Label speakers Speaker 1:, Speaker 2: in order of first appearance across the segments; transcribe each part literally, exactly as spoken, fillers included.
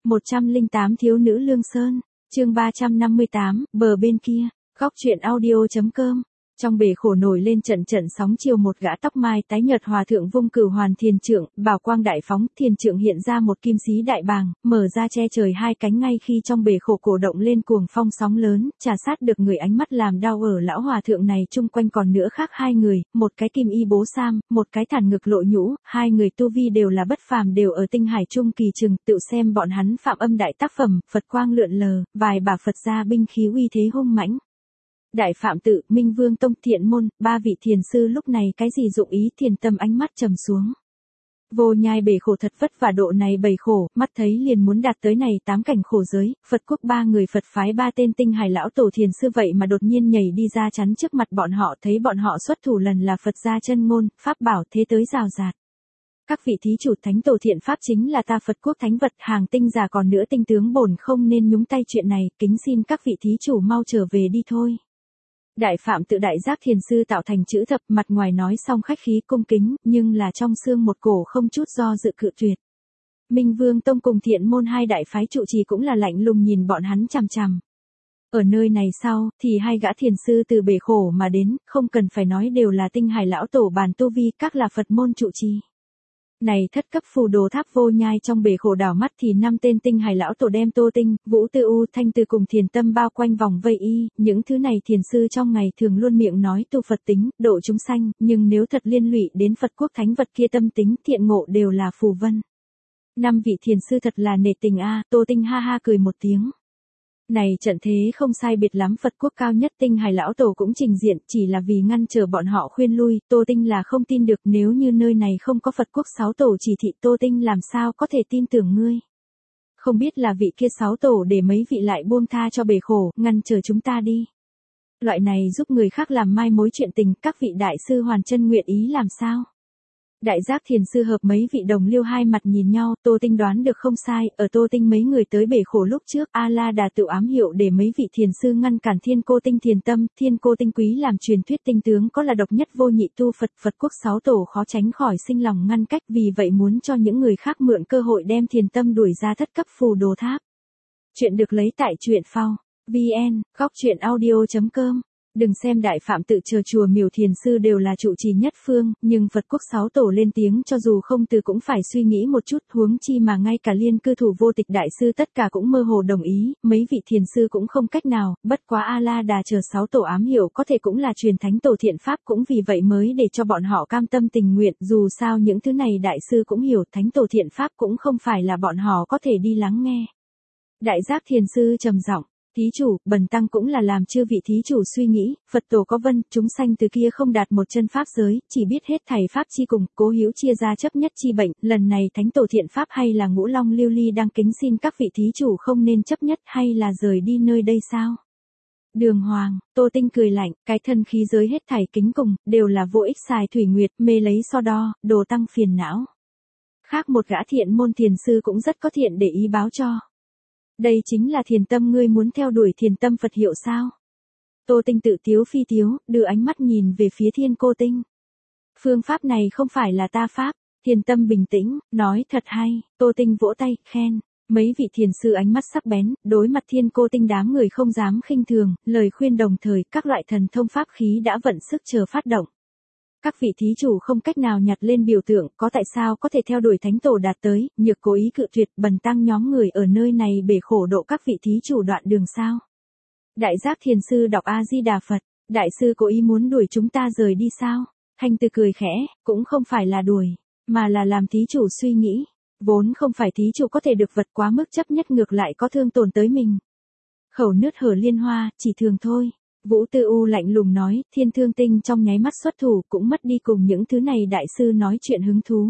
Speaker 1: một trăm lẻ tám Thiếu nữ Lương Sơn, chương ba trăm năm mươi tám, bờ bên kia, góc truyện audio.com. Trong bể khổ nổi lên trận trận sóng chiều, một gã tóc mai tái nhợt hòa thượng vung cửu hoàn thiền trượng, bảo quang đại phóng, thiền trượng hiện ra một kim xí đại bàng, mở ra che trời hai cánh, ngay khi trong bể khổ cổ động lên cuồng phong sóng lớn, trà sát được người ánh mắt làm đau ở lão hòa thượng này. Chung quanh còn nữa khác hai người, một cái kim y bố sam, một cái thản ngực lộ nhũ, hai người tu vi đều là bất phàm, đều ở tinh hải trung kỳ chừng, tự xem bọn hắn phạm âm đại tác phẩm, Phật quang lượn lờ, vài bà Phật gia binh khí uy thế hung mãnh. Đại Phạm Tự, Minh Vương Tông, Thiện Môn, ba vị thiền sư lúc này cái gì dụng ý, thiền tâm ánh mắt trầm xuống. Vô Nhai bể khổ thật vất vả độ này bầy khổ, mắt thấy liền muốn đạt tới này tám cảnh khổ giới, Phật quốc ba người Phật phái ba tên tinh hải lão tổ thiền sư vậy mà đột nhiên nhảy đi ra chắn trước mặt bọn họ, thấy bọn họ xuất thủ lần là Phật gia chân ngôn, pháp bảo thế tới rào rạt. Các vị thí chủ, thánh tổ thiện pháp chính là ta Phật quốc thánh vật, hàng tinh giả còn nữa, tinh tướng bổn không nên nhúng tay chuyện này, kính xin các vị thí chủ mau trở về đi thôi. Đại Phạm Tự đại giác thiền sư tạo thành chữ thập, mặt ngoài nói xong khách khí cung kính, nhưng là trong xương một cổ không chút do dự cự tuyệt. Minh Vương Tông cùng Thiện Môn hai đại phái trụ trì cũng là lạnh lùng nhìn bọn hắn chằm chằm. Ở nơi này sau, thì hai gã thiền sư từ bể khổ mà đến, không cần phải nói đều là tinh hải lão tổ bàn tu vi, các là Phật môn trụ trì. Này thất cấp phù đồ tháp Vô Nhai trong bể khổ đảo mắt thì năm tên tinh hải lão tổ đem Tô Tinh, Vũ Tư U, Thanh Từ cùng Thiền Tâm bao quanh vòng vây y, những thứ này thiền sư trong ngày thường luôn miệng nói tu Phật tính, độ chúng sanh, nhưng nếu thật liên lụy đến Phật quốc thánh vật kia, tâm tính thiện ngộ đều là phù vân. Năm vị thiền sư thật là nể tình a. Tô Tinh ha ha cười một tiếng. Này trận thế không sai biệt lắm, Phật quốc cao nhất tinh hải lão tổ cũng trình diện, chỉ là vì ngăn trở bọn họ khuyên lui. Tô Tinh là không tin được, nếu như nơi này không có Phật quốc sáu tổ chỉ thị, Tô Tinh làm sao có thể tin tưởng ngươi. Không biết là vị kia sáu tổ để mấy vị lại buông tha cho bể khổ, ngăn trở chúng ta đi. Loại này giúp người khác làm mai mối chuyện tình, các vị đại sư hoàn chân nguyện ý làm sao? Đại giác thiền sư hợp mấy vị đồng liêu hai mặt nhìn nhau, Tô Tinh đoán được không sai, ở Tô Tinh mấy người tới bể khổ lúc trước, A-la-đà tự ám hiệu để mấy vị thiền sư ngăn cản Thiên Cô Tinh Thiền Tâm. Thiên Cô Tinh quý làm truyền thuyết tinh tướng có là độc nhất vô nhị tu Phật, Phật quốc sáu tổ khó tránh khỏi sinh lòng ngăn cách, vì vậy muốn cho những người khác mượn cơ hội đem Thiền Tâm đuổi ra thất cấp phù đồ tháp. Chuyện được lấy tại truyện phao vn, góc truyện audio.com. Đừng xem Đại Phạm Tự chờ chùa miểu thiền sư đều là trụ trì nhất phương, nhưng Phật quốc sáu tổ lên tiếng cho dù không từ cũng phải suy nghĩ một chút, huống chi mà ngay cả Liên Cư Thủ Vô Tịch đại sư tất cả cũng mơ hồ đồng ý, mấy vị thiền sư cũng không cách nào, bất quá A-la-đà chờ sáu tổ ám hiểu có thể cũng là truyền thánh tổ thiện pháp, cũng vì vậy mới để cho bọn họ cam tâm tình nguyện, dù sao những thứ này đại sư cũng hiểu, thánh tổ thiện pháp cũng không phải là bọn họ có thể đi lắng nghe. Đại giác thiền sư trầm giọng. Thí chủ, bần tăng cũng là làm chư vị thí chủ suy nghĩ, Phật tổ có vân, chúng sanh từ kia không đạt một chân pháp giới, chỉ biết hết thầy pháp chi cùng, cố hữu chia ra chấp nhất chi bệnh, lần này thánh tổ thiện pháp hay là ngũ long lưu ly đang kính xin các vị thí chủ không nên chấp nhất, hay là rời đi nơi đây sao? Đường Hoàng, Tô Tinh cười lạnh, cái thân khí giới hết thảy kính cùng, đều là vô ích, xài thủy nguyệt, mê lấy so đo, đồ tăng phiền não. Khác một gã thiện môn thiền sư cũng rất có thiện để ý báo cho. Đây chính là thiền tâm, ngươi muốn theo đuổi thiền tâm Phật hiệu sao? Tô Tinh tự tiếu phi tiếu, đưa ánh mắt nhìn về phía Thiên Cô Tinh. Phương pháp này không phải là ta pháp. Thiền tâm bình tĩnh, nói thật hay. Tô Tinh vỗ tay, khen. Mấy vị thiền sư ánh mắt sắc bén, đối mặt Thiên Cô Tinh đám người không dám khinh thường, lời khuyên đồng thời, các loại thần thông pháp khí đã vận sức chờ phát động. Các vị thí chủ không cách nào nhặt lên biểu tượng, có tại sao có thể theo đuổi thánh tổ đạt tới, nhược cố ý cự tuyệt, bần tăng nhóm người ở nơi này bể khổ độ các vị thí chủ đoạn đường sao? Đại giác thiền sư đọc A-di-đà Phật, đại sư cố ý muốn đuổi chúng ta rời đi sao? Thanh Từ cười khẽ, cũng không phải là đuổi, mà là làm thí chủ suy nghĩ, vốn không phải thí chủ có thể được vật quá mức chấp nhất, ngược lại có thương tổn tới mình. Khẩu nứt hở liên hoa, chỉ thường thôi. Vũ Tư U lạnh lùng nói, Thiên Thương Tinh trong nháy mắt xuất thủ, cũng mất đi cùng những thứ này đại sư nói chuyện hứng thú.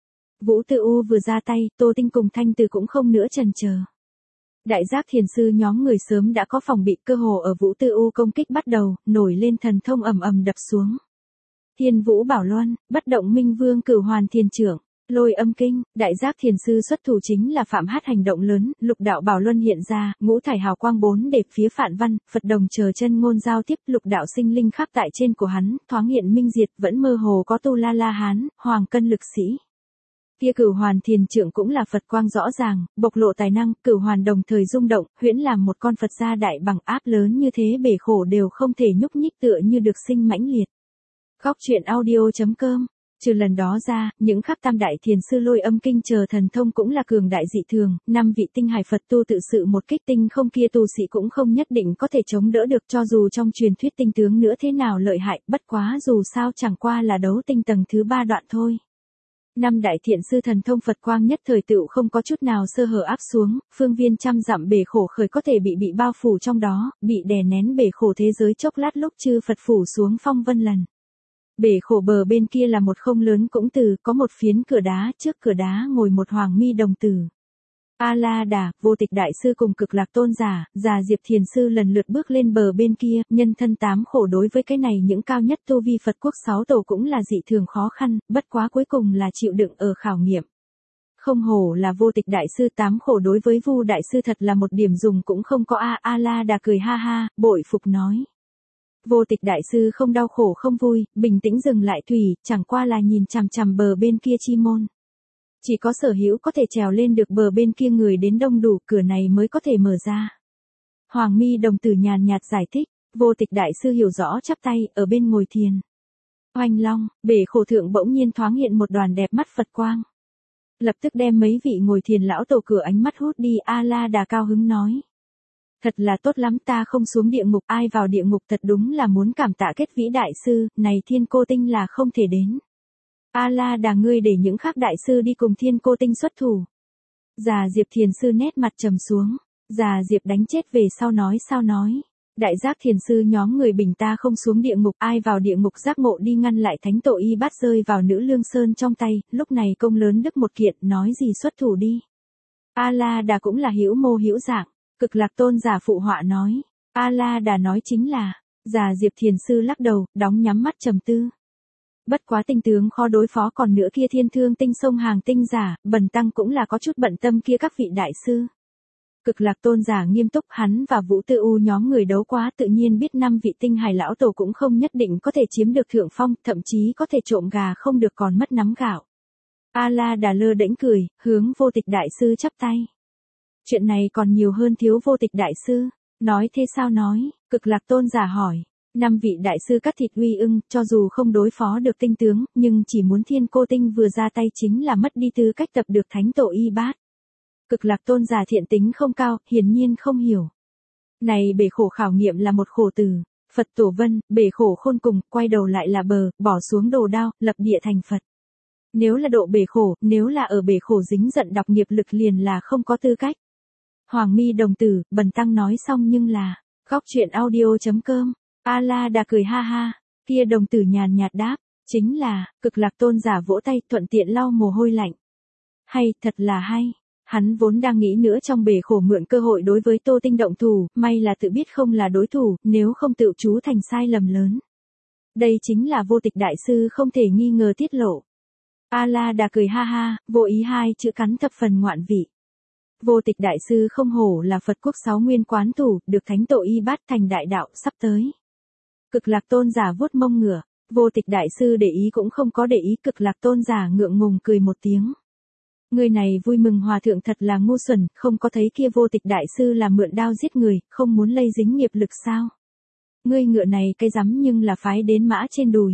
Speaker 1: Vũ Tư U vừa ra tay, Tô Tinh cùng Thanh Từ cũng không nữa chần chờ. Đại giác thiền sư nhóm người sớm đã có phòng bị, cơ hồ ở Vũ Tư U công kích bắt đầu, nổi lên thần thông ầm ầm đập xuống. Thiên Vũ Bảo Luân, bất động Minh Vương Cửu Hoàn Thiền Trưởng. Lôi âm kinh, đại giác thiền sư xuất thủ chính là phạm hát hành động lớn, lục đạo bảo luân hiện ra, ngũ thải hào quang bốn đẹp phía Phạn Văn, Phật đồng chờ chân ngôn giao tiếp, lục đạo sinh linh khắp tại trên của hắn, thoáng hiện minh diệt, vẫn mơ hồ có tu la la hán, hoàng cân lực sĩ. Kia Cửu Hoàn Thiền Trượng cũng là Phật quang rõ ràng, bộc lộ tài năng, Cửu Hoàn đồng thời rung động, huyễn làm một con Phật gia đại bằng áp lớn như thế bể khổ đều không thể nhúc nhích tựa như được sinh mãnh liệt. Góc truyện audio.com. Trừ lần đó ra, những khắp tam đại thiền sư lôi âm kinh chờ thần thông cũng là cường đại dị thường, năm vị tinh hải Phật tu tự sự một kích tinh không kia tu sĩ cũng không nhất định có thể chống đỡ được, cho dù trong truyền thuyết tinh tướng nữa thế nào lợi hại, bất quá dù sao chẳng qua là đấu tinh tầng thứ ba đoạn thôi. Năm đại thiện sư thần thông Phật quang nhất thời tựu không có chút nào sơ hở áp xuống, phương viên trăm dặm bể khổ khởi có thể bị bị bao phủ trong đó, bị đè nén bể khổ thế giới chốc lát lúc chư Phật phủ xuống phong vân lần. Bể khổ bờ bên kia là một không lớn cũng từ, có một phiến cửa đá, trước cửa đá ngồi một hoàng mi đồng tử. A-la-đà, Vô Tịch Đại Sư cùng Cực Lạc Tôn giả, Già Diệp Thiền Sư lần lượt bước lên bờ bên kia, nhân thân tám khổ đối với cái này những cao nhất tu vi Phật quốc sáu tổ cũng là dị thường khó khăn, bất quá cuối cùng là chịu đựng ở khảo nghiệm. Không hổ là Vô Tịch Đại Sư, tám khổ đối với Vu Đại Sư thật là một điểm dùng cũng không có. A A-la-đà cười ha ha, bội phục nói. Vô Tịch Đại Sư không đau khổ không vui, bình tĩnh dừng lại thủy, chẳng qua là nhìn chằm chằm bờ bên kia chi môn. Chỉ có Sở Hữu có thể trèo lên được bờ bên kia người đến đông đủ, cửa này mới có thể mở ra. Hoàng mi đồng tử nhàn nhạt giải thích, Vô Tịch Đại Sư hiểu rõ chắp tay, ở bên ngồi thiền. Oanh long, bể khổ thượng bỗng nhiên thoáng hiện một đoàn đẹp mắt Phật quang. Lập tức đem mấy vị ngồi thiền lão tổ cửa ánh mắt hút đi. A-la-đà cao hứng nói. Thật là tốt lắm, ta không xuống địa ngục, ai vào địa ngục thật đúng là muốn cảm tạ kết vĩ đại sư, này Thiên Cô Tinh là không thể đến. A-la-đà ngươi để những khác đại sư đi cùng Thiên Cô Tinh xuất thủ. Già Diệp Thiền Sư nét mặt trầm xuống, Già Diệp đánh chết về sau nói sao nói. Đại giác thiền sư nhóm người bình ta không xuống địa ngục, ai vào địa ngục giác ngộ đi ngăn lại thánh tội y bát rơi vào nữ lương sơn trong tay, lúc này công lớn đức một kiện, nói gì xuất thủ đi. A-la-đà cũng là hữu mô hữu dạng. Cực Lạc Tôn giả phụ họa nói, A-la-đà nói chính là, Già Diệp Thiền Sư lắc đầu, đóng nhắm mắt trầm tư. Bất quá tinh tướng khó đối phó, còn nữa kia Thiên Thương Tinh sông hàng tinh giả, bần tăng cũng là có chút bận tâm kia các vị đại sư. Cực Lạc Tôn giả nghiêm túc, hắn và Vũ Tư U nhóm người đấu quá tự nhiên biết năm vị tinh hải lão tổ cũng không nhất định có thể chiếm được thượng phong, thậm chí có thể trộm gà không được còn mất nắm gạo. A-la-đà lơ đễnh cười, hướng Vô Tịch Đại Sư chắp tay. Chuyện này còn nhiều hơn thiếu Vô Tịch Đại Sư. Nói thế sao nói, Cực Lạc Tôn giả hỏi. Năm vị đại sư cắt thịt uy ưng, cho dù không đối phó được tinh tướng, nhưng chỉ muốn Thiên Cô Tinh vừa ra tay chính là mất đi tư cách tập được thánh tổ y bát. Cực Lạc Tôn giả thiện tính không cao, hiển nhiên không hiểu. Này bể khổ khảo nghiệm là một khổ từ, Phật tổ vân, bể khổ khôn cùng, quay đầu lại là bờ, bỏ xuống đồ đao, lập địa thành Phật. Nếu là độ bể khổ, nếu là ở bể khổ dính giận đọc nghiệp lực liền là không có tư cách. Hoàng mi đồng tử, bần tăng nói xong nhưng là, góc truyện audio.com, A-la-đà cười ha ha, kia đồng tử nhàn nhạt đáp, chính là, Cực Lạc Tôn giả vỗ tay thuận tiện lau mồ hôi lạnh. Hay, thật là hay, hắn vốn đang nghĩ nữa trong bể khổ mượn cơ hội đối với Tô Tinh động thủ, may là tự biết không là đối thủ, nếu không tự chú thành sai lầm lớn. Đây chính là Vô Tịch Đại Sư không thể nghi ngờ tiết lộ. A-la-đà cười ha ha, vô ý hai chữ cắn thập phần ngoạn vị. Vô Tịch Đại Sư không hổ là Phật quốc sáu nguyên quán thủ, được thánh tổ y bát thành đại đạo, sắp tới. Cực Lạc Tôn giả vuốt mông ngửa, Vô Tịch Đại Sư để ý cũng không có để ý. Cực Lạc Tôn giả ngượng ngùng cười một tiếng. Người này vui mừng hòa thượng thật là ngu xuẩn, không có thấy kia Vô Tịch Đại Sư là mượn đao giết người, không muốn lây dính nghiệp lực sao? Ngươi ngựa này cái rắm nhưng là phái đến mã trên đùi.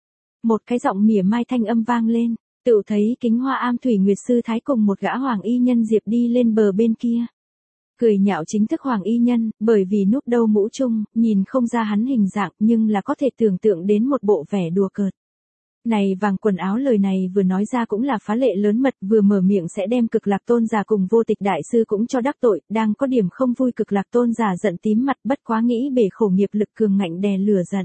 Speaker 1: Một cái giọng mỉa mai thanh âm vang lên, tự thấy Kính Hoa Am Thủy Nguyệt Sư Thái cùng một gã hoàng y nhân Diệp đi lên bờ bên kia. Cười nhạo chính thức hoàng y nhân, bởi vì núp đâu mũ chung, nhìn không ra hắn hình dạng nhưng là có thể tưởng tượng đến một bộ vẻ đùa cợt. Này vàng quần áo lời này vừa nói ra cũng là phá lệ lớn mật, vừa mở miệng sẽ đem Cực Lạc Tôn giả cùng Vô Tịch Đại Sư cũng cho đắc tội, đang có điểm không vui. Cực Lạc Tôn giả giận tím mặt, bất quá nghĩ bể khổ nghiệp lực cường ngạnh đè lửa giận.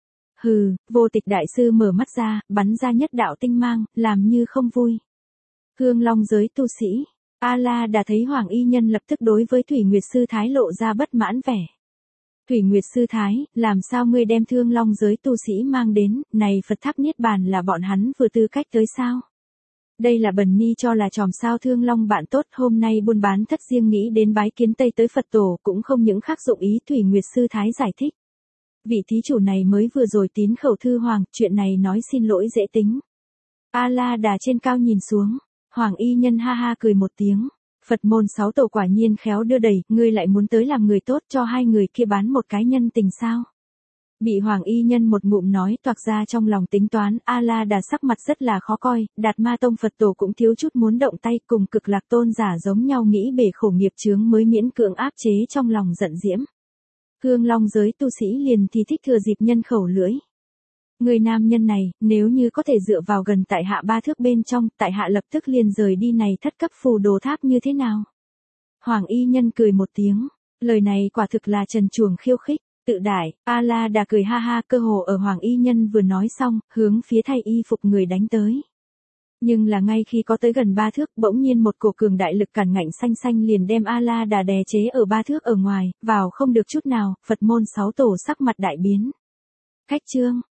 Speaker 1: Hừ, Vô Tịch Đại Sư mở mắt ra, bắn ra nhất đạo tinh mang, làm như không vui. Hương Long giới tu sĩ, A-la-đà thấy hoàng y nhân lập tức đối với Thủy Nguyệt Sư Thái lộ ra bất mãn vẻ. Thủy Nguyệt Sư Thái, làm sao ngươi đem Thương Long giới tu sĩ mang đến, này Phật tháp niết bàn là bọn hắn vừa tư cách tới sao? Đây là bần ni cho là tròm sao Thương Long bạn tốt, hôm nay buôn bán thất riêng nghĩ đến bái kiến Tây tới Phật tổ, cũng không những khác dụng ý. Thủy Nguyệt Sư Thái giải thích. Vị thí chủ này mới vừa rồi tín khẩu thư hoàng, chuyện này nói xin lỗi dễ tính. A-la-đà trên cao nhìn xuống, Hoàng y nhân ha ha cười một tiếng. Phật môn sáu tổ quả nhiên khéo đưa đẩy, ngươi lại muốn tới làm người tốt cho hai người kia bán một cái nhân tình sao? Bị Hoàng y nhân một ngụm nói toạc ra trong lòng tính toán, A-la Đà sắc mặt rất là khó coi, Đạt Ma Tông Phật tổ cũng thiếu chút muốn động tay, cùng Cực Lạc tôn giả giống nhau nghĩ bể khổ nghiệp chướng mới miễn cưỡng áp chế trong lòng giận diễm. Hương Long giới tu sĩ liền thì thích thừa dịp nhân khẩu lưỡi. Người nam nhân này, nếu như có thể dựa vào gần tại hạ ba thước bên trong, tại hạ lập tức liền rời đi này thất cấp phù đồ tháp như thế nào? Hoàng y nhân cười một tiếng, lời này quả thực là trần truồng khiêu khích, tự đại. A-la Đà cười ha ha, cơ hồ ở Hoàng y nhân vừa nói xong, hướng phía thay y phục người đánh tới. Nhưng là ngay khi có tới gần ba thước, bỗng nhiên một cổ cường đại lực cản ngạnh xanh xanh liền đem A-la Đà đè chế ở ba thước ở ngoài, vào không được chút nào. Phật môn sáu tổ sắc mặt đại biến. Khách trương,